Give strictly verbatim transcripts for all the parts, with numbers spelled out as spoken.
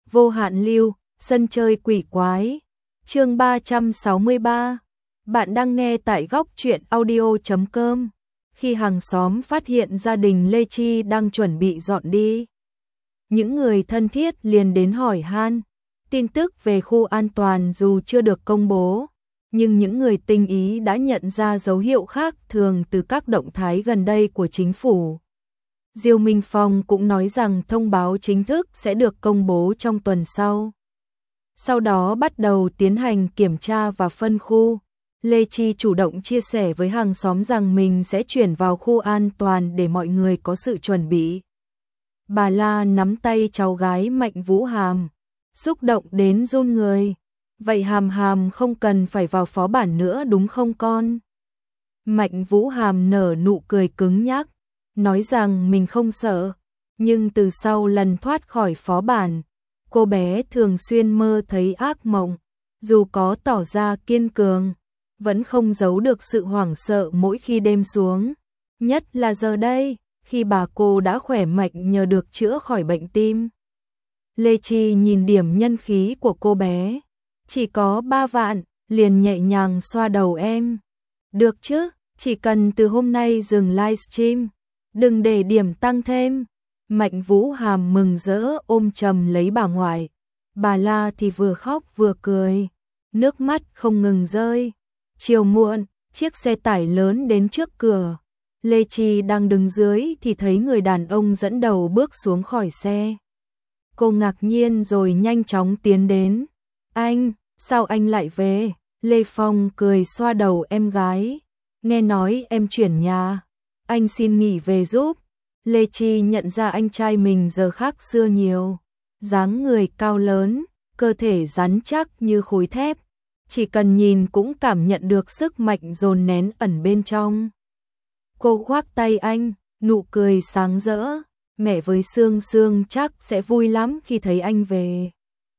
Vô hạn lưu, sân chơi quỷ quái. Chương ba trăm sáu mươi ba. Bạn đang nghe tại góc truyện audio chấm com. Khi hàng xóm phát hiện gia đình Lê Chi đang chuẩn bị dọn đi, những người thân thiết liền đến hỏi han. Tin tức về khu an toàn dù chưa được công bố, nhưng những người tinh ý đã nhận ra dấu hiệu khác thường từ các động thái gần đây của chính phủ. Diêu Minh Phong cũng nói rằng thông báo chính thức sẽ được công bố trong tuần sau. Sau đó bắt đầu tiến hành kiểm tra và phân khu. Lê Chi chủ động chia sẻ với hàng xóm rằng mình sẽ chuyển vào khu an toàn để mọi người có sự chuẩn bị. Bà La nắm tay cháu gái Mạnh Vũ Hàm, xúc động đến run người. Vậy Hàm Hàm không cần phải vào phó bản nữa đúng không con? Mạnh Vũ Hàm nở nụ cười cứng nhắc, nói rằng mình không sợ, nhưng từ sau lần thoát khỏi phó bản, cô bé thường xuyên mơ thấy ác mộng, dù có tỏ ra kiên cường, vẫn không giấu được sự hoảng sợ mỗi khi đêm xuống, nhất là giờ đây, khi bà cô đã khỏe mạnh nhờ được chữa khỏi bệnh tim. Lê Chi nhìn điểm nhân khí của cô bé, chỉ có ba vạn, liền nhẹ nhàng xoa đầu em. Được chứ, chỉ cần từ hôm nay dừng livestream, đừng để điểm tăng thêm. Mạnh Vũ Hàm mừng rỡ ôm chầm lấy bà ngoại. Bà La thì vừa khóc vừa cười, nước mắt không ngừng rơi. Chiều muộn, chiếc xe tải lớn đến trước cửa. Lê Chi đang đứng dưới thì thấy người đàn ông dẫn đầu bước xuống khỏi xe. Cô ngạc nhiên rồi nhanh chóng tiến đến. Anh, sao anh lại về? Lê Phong cười xoa đầu em gái. Nghe nói em chuyển nhà, anh xin nghỉ về giúp. Lê Chi nhận ra anh trai mình giờ khác xưa nhiều. Dáng người cao lớn, cơ thể rắn chắc như khối thép. Chỉ cần nhìn cũng cảm nhận được sức mạnh dồn nén ẩn bên trong. Cô khoác tay anh, nụ cười sáng rỡ. Mẹ với Sương Sương chắc sẽ vui lắm khi thấy anh về.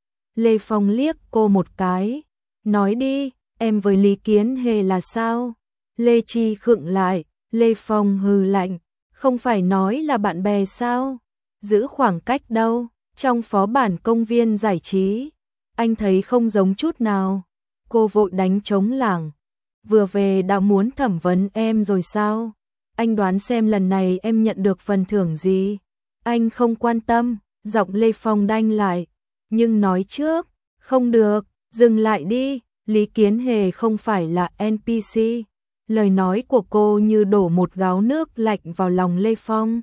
Lê Phong liếc cô một cái. Nói đi, em với Lý Kiến Hề là sao? Lê Chi khựng lại. Lê Phong hừ lạnh. Không phải nói là bạn bè sao? Giữ khoảng cách đâu? Trong phó bản công viên giải trí, anh thấy không giống chút nào. Cô vội đánh trống lảng. Vừa về đã muốn thẩm vấn em rồi sao? Anh đoán xem lần này em nhận được phần thưởng gì? Anh không quan tâm, giọng Lê Phong đanh lại. Nhưng nói trước, không được, dừng lại đi, Lý Kiến Hề không phải là en pê xê. Lời nói của cô như đổ một gáo nước lạnh vào lòng Lê Phong.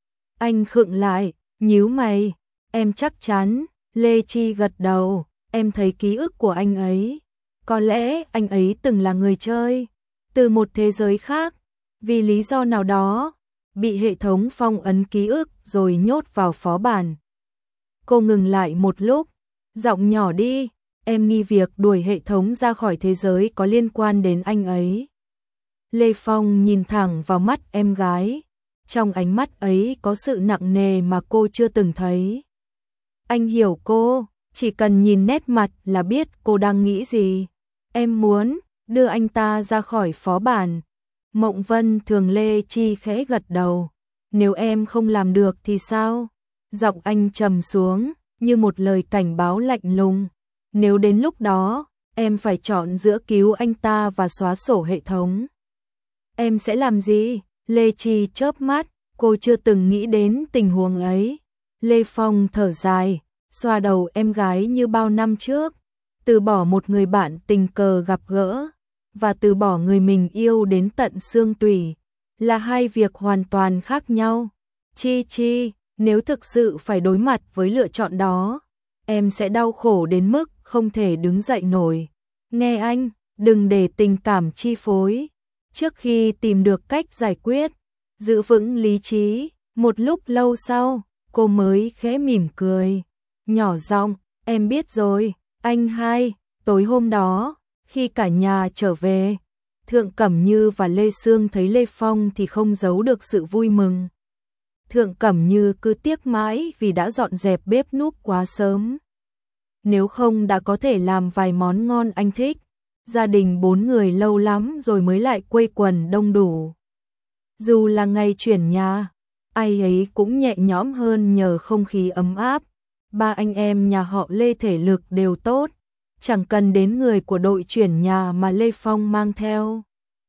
Anh khựng lại, nhíu mày, em chắc chắn? Lê Chi gật đầu, em thấy ký ức của anh ấy. Có lẽ anh ấy từng là người chơi từ một thế giới khác, vì lý do nào đó, bị hệ thống phong ấn ký ức rồi nhốt vào phó bản. Cô ngừng lại một lúc, giọng nhỏ đi, em nghi việc đuổi hệ thống ra khỏi thế giới có liên quan đến anh ấy. Lê Phong nhìn thẳng vào mắt em gái, trong ánh mắt ấy có sự nặng nề mà cô chưa từng thấy. Anh hiểu cô, chỉ cần nhìn nét mặt là biết cô đang nghĩ gì. Em muốn đưa anh ta ra khỏi phó bản. Mộng Vân Thường. Lê Chi khẽ gật đầu. Nếu em không làm được thì sao? Giọng anh trầm xuống, như một lời cảnh báo lạnh lùng. Nếu đến lúc đó, em phải chọn giữa cứu anh ta và xóa sổ hệ thống, em sẽ làm gì? Lê Chi chớp mắt, cô chưa từng nghĩ đến tình huống ấy. Lê Phong thở dài, xoa đầu em gái như bao năm trước. Từ bỏ một người bạn tình cờ gặp gỡ, và từ bỏ người mình yêu đến tận xương tủy, là hai việc hoàn toàn khác nhau. Chi Chi, nếu thực sự phải đối mặt với lựa chọn đó, em sẽ đau khổ đến mức không thể đứng dậy nổi. Nghe anh, đừng để tình cảm chi phối. Trước khi tìm được cách giải quyết, giữ vững lý trí. Một lúc lâu sau, cô mới khẽ mỉm cười, nhỏ giọng, em biết rồi. Anh hai, tối hôm đó, khi cả nhà trở về, Thượng Cẩm Như và Lê Sương thấy Lê Phong thì không giấu được sự vui mừng. Thượng Cẩm Như cứ tiếc mãi vì đã dọn dẹp bếp núc quá sớm. Nếu không đã có thể làm vài món ngon anh thích. Gia đình bốn người lâu lắm rồi mới lại quây quần đông đủ. Dù là ngày chuyển nhà, ai ấy cũng nhẹ nhõm hơn nhờ không khí ấm áp. Ba anh em nhà họ Lê thể lực đều tốt, chẳng cần đến người của đội chuyển nhà mà Lê Phong mang theo.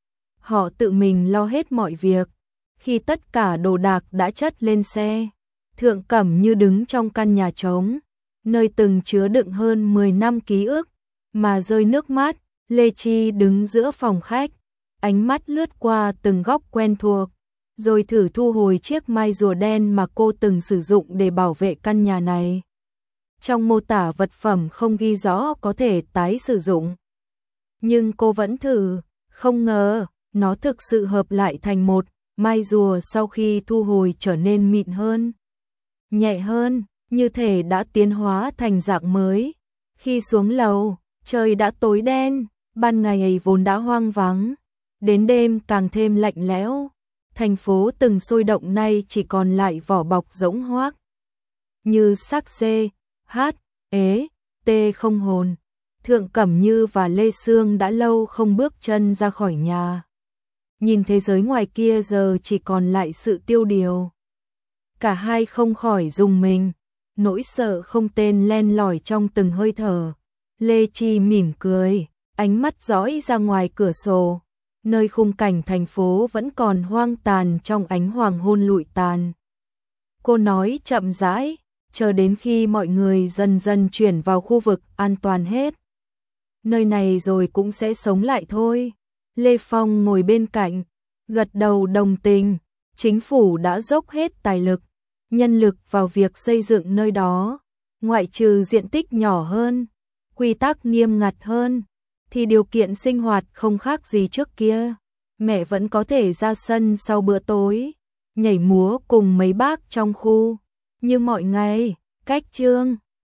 Họ tự mình lo hết mọi việc. Khi tất cả đồ đạc đã chất lên xe, Thượng Cẩm Như đứng trong căn nhà trống, nơi từng chứa đựng hơn mười năm ký ức, mà rơi nước mắt. Lê Chi đứng giữa phòng khách, ánh mắt lướt qua từng góc quen thuộc, rồi thử thu hồi chiếc mai rùa đen mà cô từng sử dụng để bảo vệ căn nhà này. Trong mô tả vật phẩm không ghi rõ có thể tái sử dụng, nhưng cô vẫn thử, không ngờ nó thực sự hợp lại thành một mai rùa. Sau khi thu hồi trở nên mịn hơn, nhẹ hơn, như thể đã tiến hóa thành dạng mới. Khi xuống lầu, trời đã tối đen, ban ngày ấy vốn đã hoang vắng, đến đêm càng thêm lạnh lẽo. Thành phố từng sôi động nay chỉ còn lại vỏ bọc rỗng hoác, như xác C, H, ế, T không hồn. Thượng Cẩm Như và Lê Sương đã lâu không bước chân ra khỏi nhà. Nhìn thế giới ngoài kia giờ chỉ còn lại sự tiêu điều. Cả hai không khỏi rùng mình, nỗi sợ không tên len lỏi trong từng hơi thở. Lê Chi mỉm cười, ánh mắt dõi ra ngoài cửa sổ, nơi khung cảnh thành phố vẫn còn hoang tàn trong ánh hoàng hôn lụi tàn. Cô nói chậm rãi, chờ đến khi mọi người dần dần chuyển vào khu vực an toàn hết, nơi này rồi cũng sẽ sống lại thôi. Lê Phong ngồi bên cạnh, gật đầu đồng tình. Chính phủ đã dốc hết tài lực, nhân lực vào việc xây dựng nơi đó. Ngoại trừ diện tích nhỏ hơn, quy tắc nghiêm ngặt hơn, thì điều kiện sinh hoạt không khác gì trước kia. Mẹ vẫn có thể ra sân sau bữa tối, nhảy múa cùng mấy bác trong khu, như mọi ngày. Cách chương